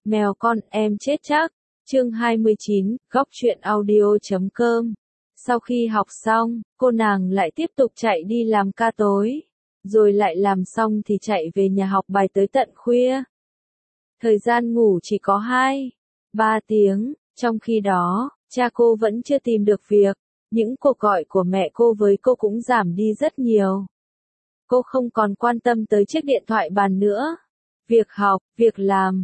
Mèo con em chết chắc. Chương 29, góc truyện audio.com. Sau khi học xong, cô nàng lại tiếp tục chạy đi làm ca tối. Rồi lại làm xong thì chạy về nhà học bài tới tận khuya. Thời gian ngủ chỉ có 2-3 tiếng, trong khi đó, cha cô vẫn chưa tìm được việc. Những cuộc gọi của mẹ cô với cô cũng giảm đi rất nhiều. Cô không còn quan tâm tới chiếc điện thoại bàn nữa. Việc học, việc làm,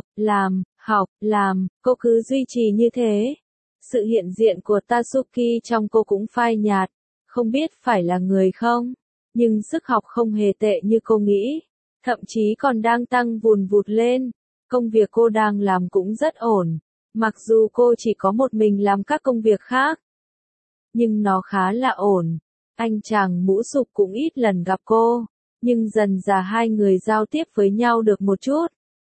học, làm, cô cứ duy trì như thế. Sự hiện diện của Tatsuki trong cô cũng phai nhạt, không biết phải là người không, nhưng sức học không hề tệ như cô nghĩ, thậm chí còn đang tăng vùn vụt lên. Công việc cô đang làm cũng rất ổn, mặc dù cô chỉ có một mình làm các công việc khác, nhưng nó khá là ổn. Anh chàng mũ sụp cũng ít lần gặp cô, nhưng dần dà hai người giao tiếp với nhau được một chút.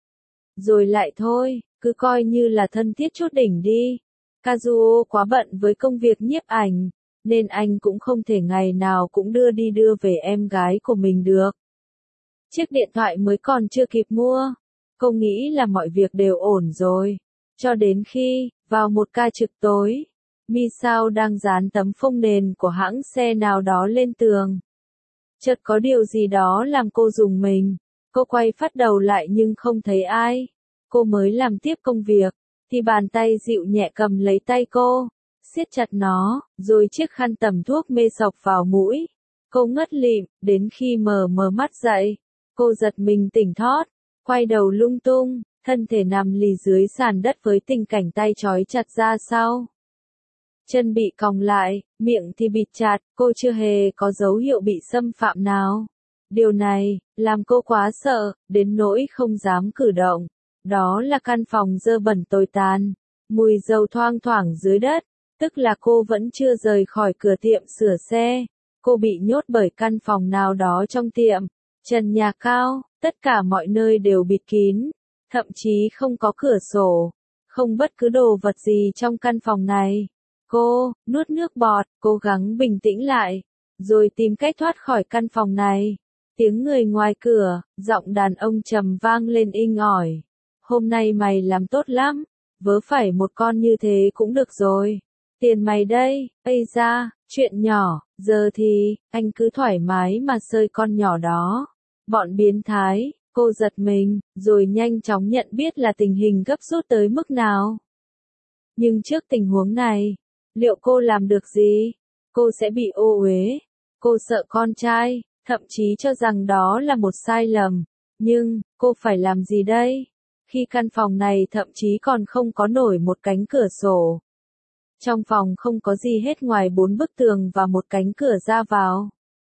Rồi lại thôi, cứ coi như là thân thiết chút đỉnh đi. Kazuo quá bận với công việc nhiếp ảnh, nên anh cũng không thể ngày nào cũng đưa đi đưa về em gái của mình được. Chiếc điện thoại mới còn chưa kịp mua, cô nghĩ là mọi việc đều ổn rồi. Cho đến khi, vào một ca trực tối, Misao đang dán tấm phông nền của hãng xe nào đó lên tường. Chợt có điều gì đó làm cô rùng mình. Cô quay phát đầu lại nhưng không thấy ai. Cô mới làm tiếp công việc, thì bàn tay dịu nhẹ cầm lấy tay cô, siết chặt nó, rồi chiếc khăn tẩm thuốc mê sộc vào mũi. Cô ngất lịm, đến khi mở mắt dậy, cô giật mình tỉnh thót, quay đầu lung tung, thân thể nằm lì dưới sàn đất với tình cảnh tay trói chặt ra sau. Chân bị còng lại, miệng thì bịt chặt, cô chưa hề có dấu hiệu bị xâm phạm nào. Điều này, làm cô quá sợ, đến nỗi không dám cử động. Đó là căn phòng dơ bẩn tồi tàn, mùi dầu thoang thoảng dưới đất, tức là cô vẫn chưa rời khỏi cửa tiệm sửa xe. Cô bị nhốt bởi căn phòng nào đó trong tiệm, trần nhà cao, tất cả mọi nơi đều bịt kín, thậm chí không có cửa sổ, không bất cứ đồ vật gì trong căn phòng này. Cô nuốt nước bọt, cố gắng bình tĩnh lại, rồi tìm cách thoát khỏi căn phòng này. Tiếng người ngoài cửa, giọng đàn ông trầm vang lên inh ỏi. Hôm nay mày làm tốt lắm, vớ phải một con như thế cũng được rồi. Tiền mày đây, ây da, chuyện nhỏ, giờ thì, anh cứ thoải mái mà sơi con nhỏ đó. Bọn biến thái, cô giật mình, rồi nhanh chóng nhận biết là tình hình gấp rút tới mức nào. Nhưng trước tình huống này, liệu cô làm được gì? Cô sẽ bị ô uế. Cô sợ con trai, thậm chí cho rằng đó là một sai lầm. Nhưng, cô phải làm gì đây? Khi căn phòng này thậm chí còn không có nổi một cánh cửa sổ. Trong phòng không có gì hết ngoài 4 bức tường và một cánh cửa ra vào.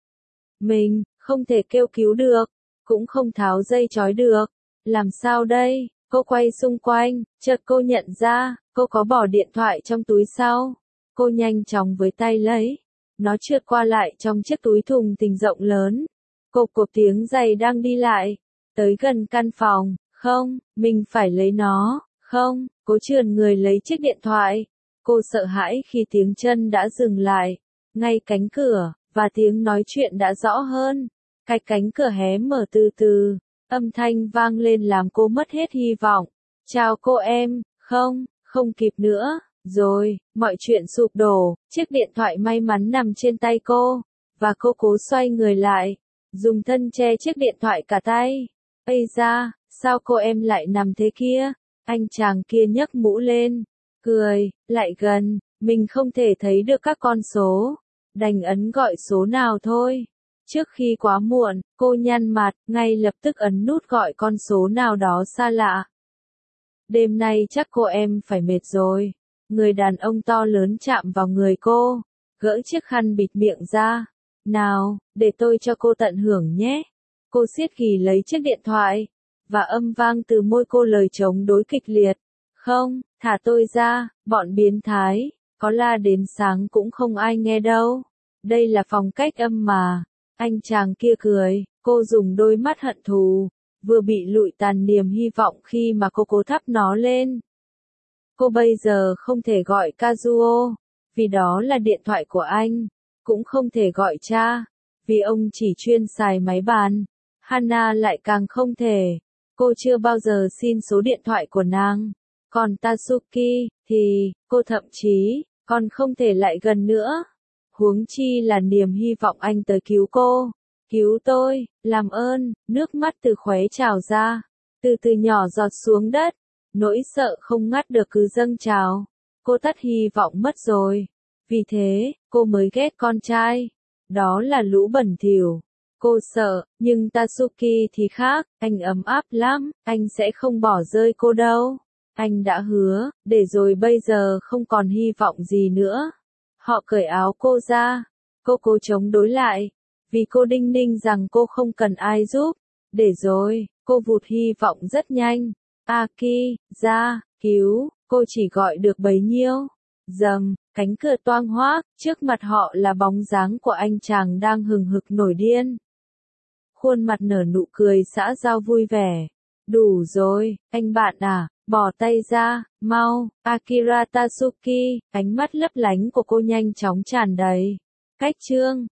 Mình, không thể kêu cứu được, cũng không tháo dây trói được. Làm sao đây? Cô quay xung quanh, chợt cô nhận ra, cô có bỏ điện thoại trong túi sau. Cô nhanh chóng với tay lấy. Nó trượt qua lại trong chiếc túi thùng thình rộng lớn. Cộp cộp tiếng giày đang đi lại. Tới gần căn phòng. Không, mình phải lấy nó. Không, cô trườn người lấy chiếc điện thoại. Cô sợ hãi khi tiếng chân đã dừng lại. Ngay cánh cửa, và tiếng nói chuyện đã rõ hơn. Cái cánh cửa hé mở từ từ. Âm thanh vang lên làm cô mất hết hy vọng. Chào cô em, không kịp nữa. Rồi, mọi chuyện sụp đổ, chiếc điện thoại may mắn nằm trên tay cô, và cô cố xoay người lại, dùng thân che chiếc điện thoại cả tay. Ây da, sao cô em lại nằm thế kia? Anh chàng kia nhấc mũ lên, cười, lại gần, mình không thể thấy được các con số, đành ấn gọi số nào thôi. Trước khi quá muộn, cô nhăn mặt, ngay lập tức ấn nút gọi con số nào đó xa lạ. Đêm nay chắc cô em phải mệt rồi. Người đàn ông to lớn chạm vào người cô, gỡ chiếc khăn bịt miệng ra. Nào, để tôi cho cô tận hưởng nhé. Cô siết ghì lấy chiếc điện thoại, và âm vang từ môi cô lời chống đối kịch liệt. Không, thả tôi ra, bọn biến thái, có la đến sáng cũng không ai nghe đâu. Đây là phong cách âm mà. Anh chàng kia cười, cô dùng đôi mắt hận thù, vừa bị lụi tàn niềm hy vọng khi mà cô cố thắp nó lên. Cô bây giờ không thể gọi Kazuo, vì đó là điện thoại của anh, cũng không thể gọi cha, vì ông chỉ chuyên xài máy bàn. Hana lại càng không thể. cô chưa bao giờ xin số điện thoại của nàng. Còn Tatsuki, thì, cô thậm chí, còn không thể lại gần nữa. Huống chi là niềm hy vọng anh tới cứu cô. Cứu tôi, làm ơn, nước mắt từ khóe trào ra, từ từ nhỏ giọt xuống đất. Nỗi sợ không ngắt được cứ dâng trào. Cô tắt hy vọng mất rồi. Vì thế, cô mới ghét con trai. Đó là lũ bẩn thỉu. Cô sợ, nhưng Tatsuki thì khác, anh ấm áp lắm, anh sẽ không bỏ rơi cô đâu. Anh đã hứa, để rồi bây giờ không còn hy vọng gì nữa. Họ cởi áo cô ra. Cô cố chống đối lại. Vì cô đinh ninh rằng cô không cần ai giúp. Để rồi, cô vụt hy vọng rất nhanh. Aki, ra, cứu, cô chỉ gọi được bấy nhiêu. Dầm, cánh cửa toang hoác, trước mặt họ là bóng dáng của anh chàng đang hừng hực nổi điên. Khuôn mặt nở nụ cười xã giao vui vẻ. Đủ rồi, anh bạn à, bỏ tay ra, mau, Akira Tatsuki, ánh mắt lấp lánh của cô nhanh chóng tràn đầy. Cách chương